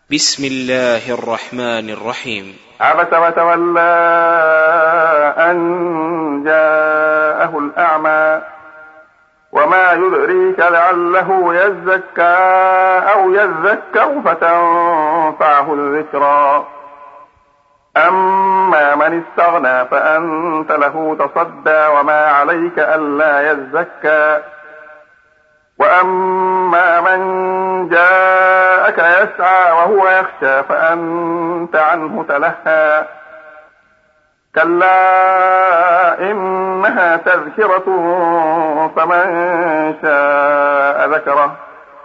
بسم الله الرحمن الرحيم. عبس وتولى أن جاءه الأعمى وما يدريك لعله يزكى أو يذكر فتنفعه الذكرى أما من استغنى فأنت له تصدى وما عليك ألا يزكى وأما من جاءك يسعى وهو يخشى فأنت عنه تلهى كلا إنها تذكرة فمن شاء ذكره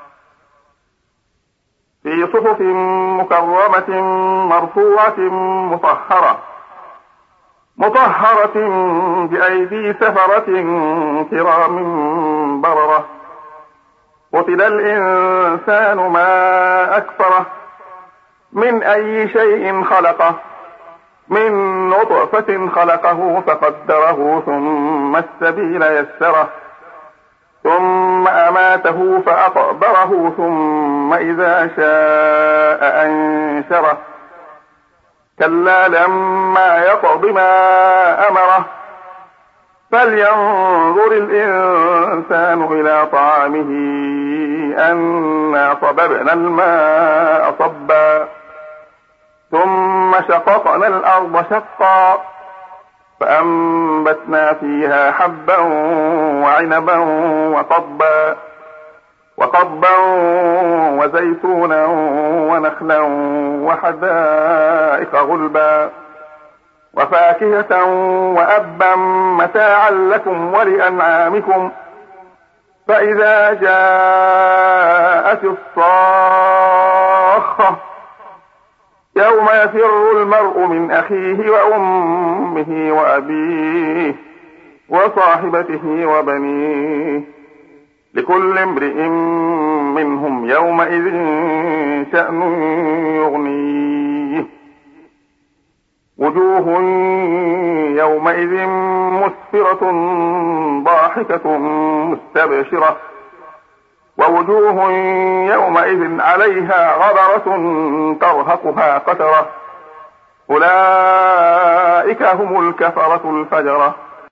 في صحف مكرمة مرفوعة مطهرة بأيدي سفرة كرام بررة قتل الإنسان ما أكفره من أي شيء خلقه من نطفة خلقه فقدره ثم السبيل يسره ثم أماته فأقبره ثم إذا شاء أنشره كلا لما يقض ما أمره فلينظر الإنسان إلى طعامه أنا صببنا الماء صبا ثم شققنا الأرض شقا فأنبتنا فيها حبا وعنبا وقضبا وزيتونا ونخلا وحدائق غلبا وفاكهة وأبا متاعا لكم ولأنعامكم فإذا جاءت الصاخة يوم يفر المرء من أخيه وأمه وأبيه وصاحبته وبنيه لكل امرئ منهم يومئذ شأن يغنيه وجوه يومئذ مسفرة ضاحكة مستبشرة ووجوه يومئذ عليها غبرة ترهقها قترة أولئك هم الكفرة الفجرة